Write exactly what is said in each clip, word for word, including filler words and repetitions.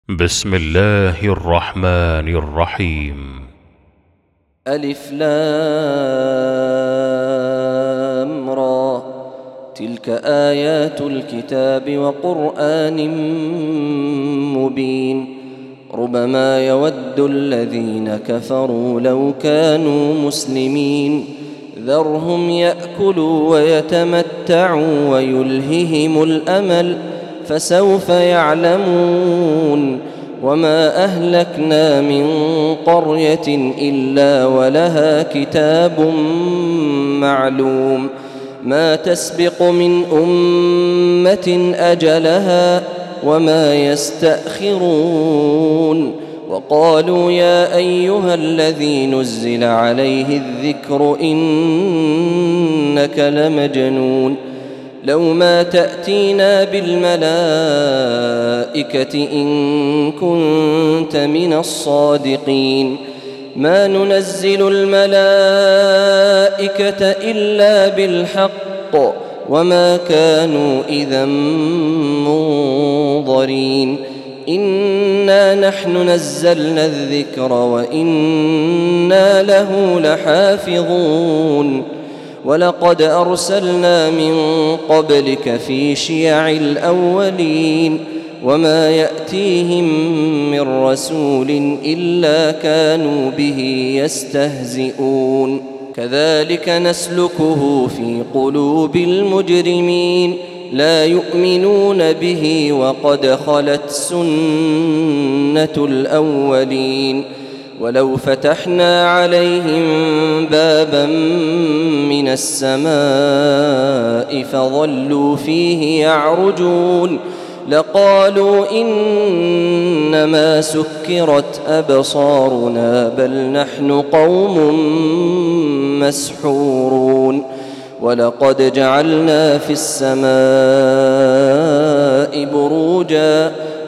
بسم الله الرحمن الرحيم. ألف لام را، تلك آيات الكتاب وقرآن مبين. ربما يود الذين كفروا لو كانوا مسلمين، ذرهم يأكلوا ويتمتعوا ويلههم الأمل، فسوف يعلمون. وما أهلكنا من قرية إلا ولها كتاب معلوم، ما تسبق من أمة أجلها وما يستأخرون. وقالوا يا أيها الذي نزل عليه الذكر إنك لمجنون، لو ما تأتينا بالملائكة إن كنت من الصادقين. ما ننزل الملائكة إلا بالحق وما كانوا إذا منظرين. إنا نحن نزلنا الذكر وإنا له لحافظون. ولقد أرسلنا من قبلك في شيع الأولين، وما يأتيهم من رسول إلا كانوا به يستهزئون. كذلك نسلكه في قلوب المجرمين، لا يؤمنون به وقد خلت سنة الأولين. ولو فتحنا عليهم بابا من السماء فظلوا فيه يعرجون لقالوا إنما سكرت أبصارنا بل نحن قوم مسحورون. ولقد جعلنا في السماء بروجا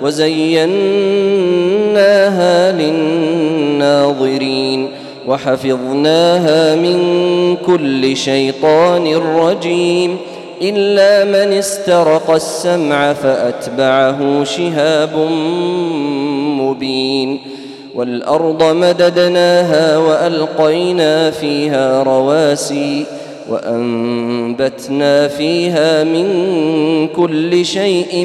وزيناها للناظرين وحفظناها من كل شيطان رجيم، إلا من استرق السمع فأتبعه شهاب مبين. والأرض مددناها وألقينا فيها رواسي وأنبتنا فيها من كل شيء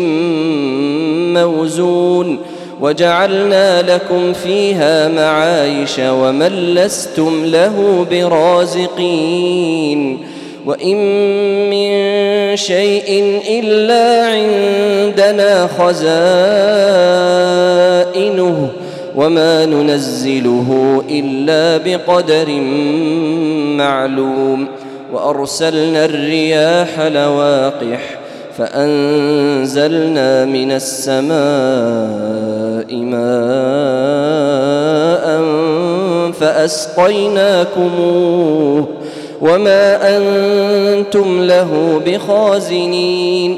موزون، وجعلنا لكم فيها معايش ومن لستم له برازقين. وإن من شيء إلا عندنا خزائنه وما ننزله إلا بقدر معلوم. وأرسلنا الرياح لواقح فأنزلنا من السماء ماء فأسقيناكموه وما أنتم له بخازنين.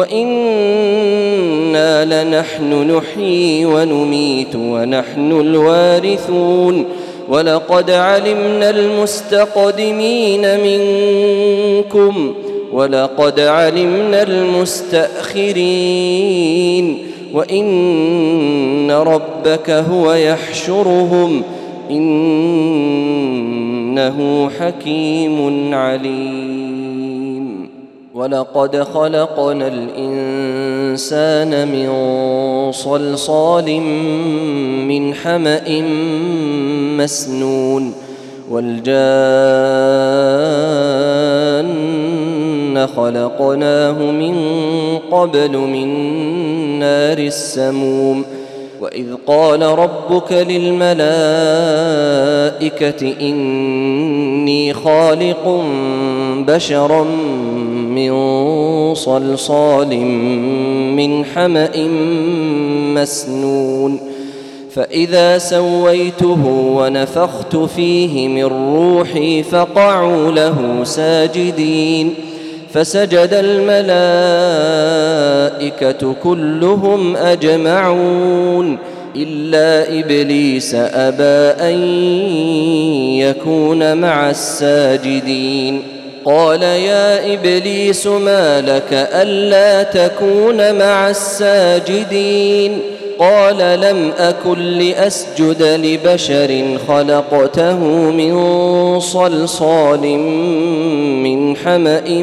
وإنا لنحن نحيي ونميت ونحن الوارثون. ولقد علمنا المستقدمين منكم ولقد علمنا المستأخرين. وإن ربك هو يحشرهم إنه حكيم عليم. ولقد خلقنا الإنسان من صلصال من حمأ مسنون، والجان خلقناه من قبل من نار السموم. وإذ قال ربك للملائكة إني خالق بشرا من صلصال من حمأ مسنون، فإذا سويته ونفخت فيه من روحي فقعوا له ساجدين. فسجد الملائكة كلهم أجمعون إلا إبليس أبى أن يكون مع الساجدين. قال يا إبليس ما لك ألا تكون مع الساجدين؟ قال لم أكن لأسجد لبشر خلقته من صلصال من حمأ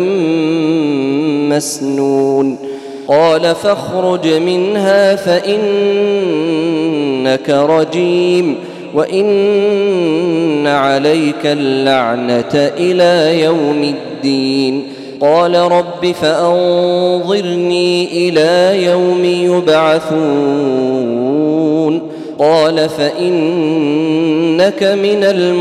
مسنون قال فاخرج منها فإنك رجيم وإن عليك اللعنة إلى يوم الدين قال رب فأنظرني إلى يوم يبعثون قال فإنك من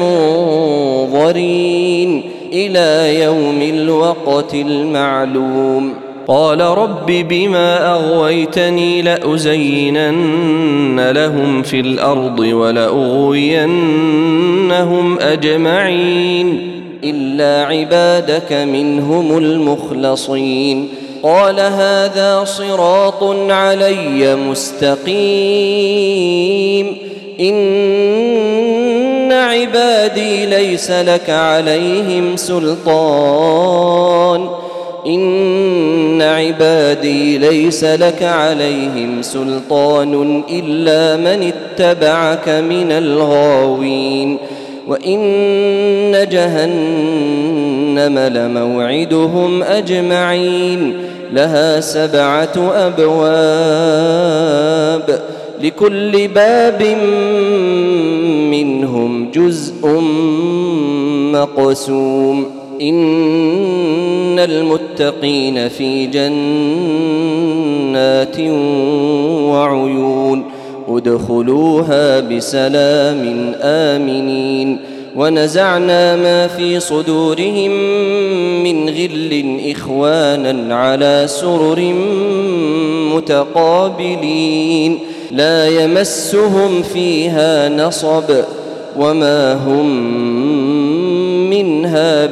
المنظرين إلى يوم الوقت المعلوم قال رب بما أغويتني لأزينن لهم في الأرض ولأغوينهم أجمعين إلا عبادك منهم المخلصين قال هذا صراط علي مستقيم إن عبادي ليس لك عليهم سلطان إن عبادي ليس لك عليهم سلطان إلا من اتبعك من الغاوين وإن جهنم لموعدهم أجمعين لها سبعة أبواب لكل باب منهم جزء مقسوم إن المتقين في جنات وعيون ادخلوها بسلام آمنين ونزعنا ما في صدورهم من غل إخوانا على سرر متقابلين لا يمسهم فيها نصب وما هم منها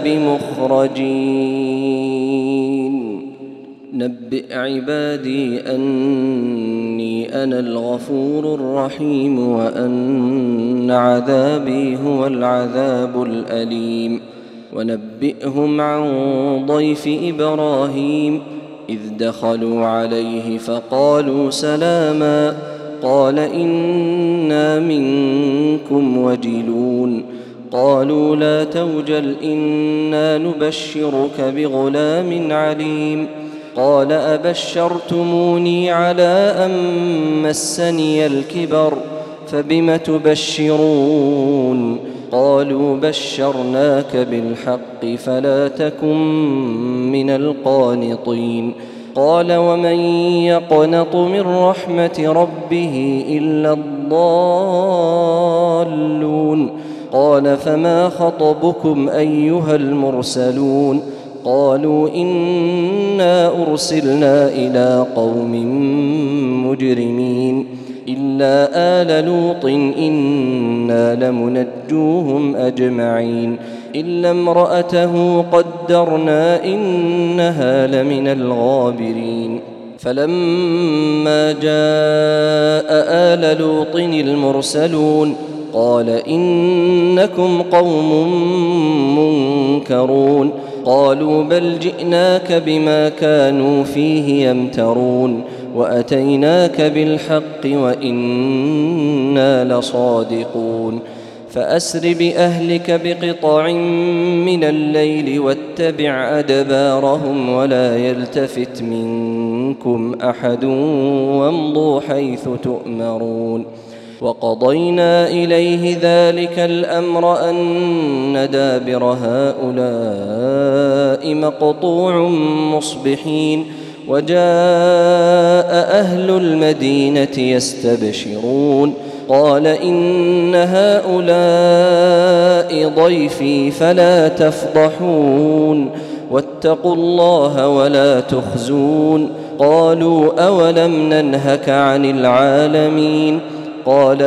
بمخرجين نبئ عبادي أني أنا الغفور الرحيم وأن عذابي هو العذاب الأليم ونبئهم عن ضيف إبراهيم إذ دخلوا عليه فقالوا سلاما قال إنا منكم وجلون قالوا لا توجل إنا نبشرك بغلام عليم قال أبشرتموني على أن مسني الكبر فبم تبشرون قالوا بشرناك بالحق فلا تكن من القانطين قال ومن يقنط من رحمة ربه إلا الضالون قال فما خطبكم أيها المرسلون قالوا إنا أرسلنا إلى قوم مجرمين إلا آل لوط إنا لمنجوهم أجمعين إلا امرأته قدرنا إنها لمن الغابرين فلما جاء آل لوط المرسلون قال إنكم قوم منكرون قالوا بل جئناك بما كانوا فيه يمترون وأتيناك بالحق وإنا لصادقون فأسر بأهلك بقطع من الليل واتبع أدبارهم ولا يلتفت منكم أحد وامضوا حيث تؤمرون وقضينا إليه ذلك الأمر أن دابر هؤلاء مقطوع مصبحين وجاء أهل المدينة يستبشرون قال إن هؤلاء ضيفي فلا تفضحون واتقوا الله ولا تخزون قالوا أولم ننهك عن العالمين قال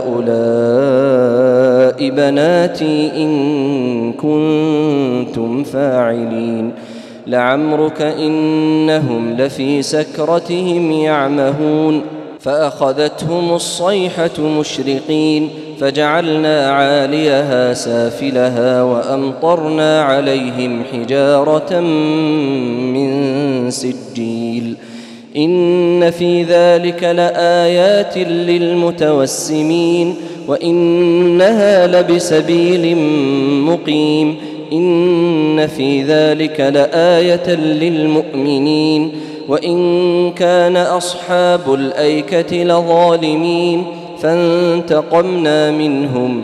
هؤلاء بناتي إن كنتم فاعلين لعمرك إنهم لفي سكرتهم يعمهون فأخذتهم الصيحة مشرقين فجعلنا عاليها سافلها وأمطرنا عليهم حجارة من سجيل إن في ذلك لآيات للمتوسمين وإنها لبسبيل مقيم إن في ذلك لآية للمؤمنين وإن كان أصحاب الأيكة لظالمين فانتقمنا منهم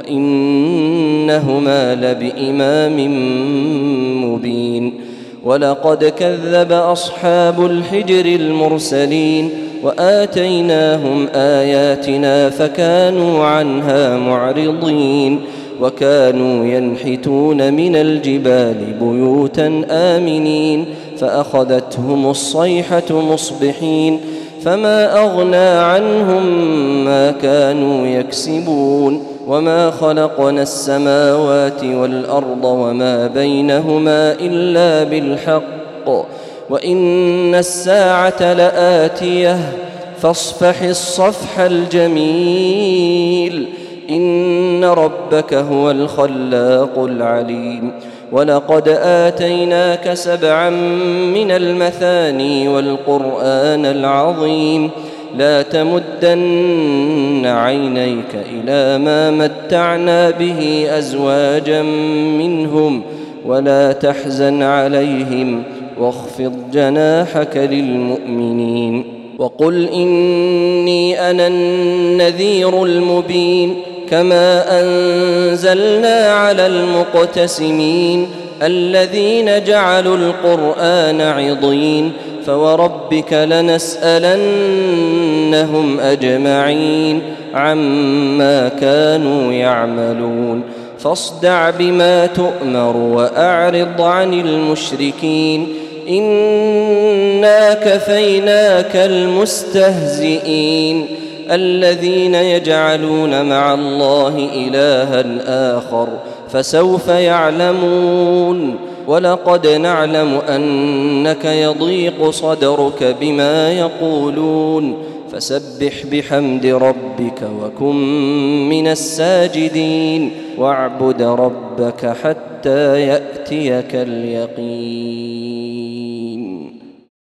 وإنهما لبإمام مبين ولقد كذب أصحاب الحجر المرسلين وآتيناهم آياتنا فكانوا عنها معرضين وكانوا ينحتون من الجبال بيوتا آمنين فأخذتهم الصيحة مصبحين فما أغنى عنهم ما كانوا يكسبون وما خلقنا السماوات والأرض وما بينهما إلا بالحق وإن الساعة لآتية فاصفح الصفح الجميل إن ربك هو الخلاق العليم ولقد آتيناك سبعا من المثاني والقرآن العظيم لا تمدن عينيك إلى ما متعنا به أزواجا منهم ولا تحزن عليهم واخفض جناحك للمؤمنين وقل إني أنا النذير المبين كما أنزلنا على المقتسمين الذين جعلوا القرآن عضين فوربك لنسألنهم أجمعين عما كانوا يعملون فاصدع بما تؤمر وأعرض عن المشركين إنا كفيناك المستهزئين الذين يجعلون مع الله إلها آخر فسوف يعلمون ولقد نعلم أنك يضيق صدرك بما يقولون فسبح بحمد ربك وكن من الساجدين واعبد ربك حتى يأتيك اليقين.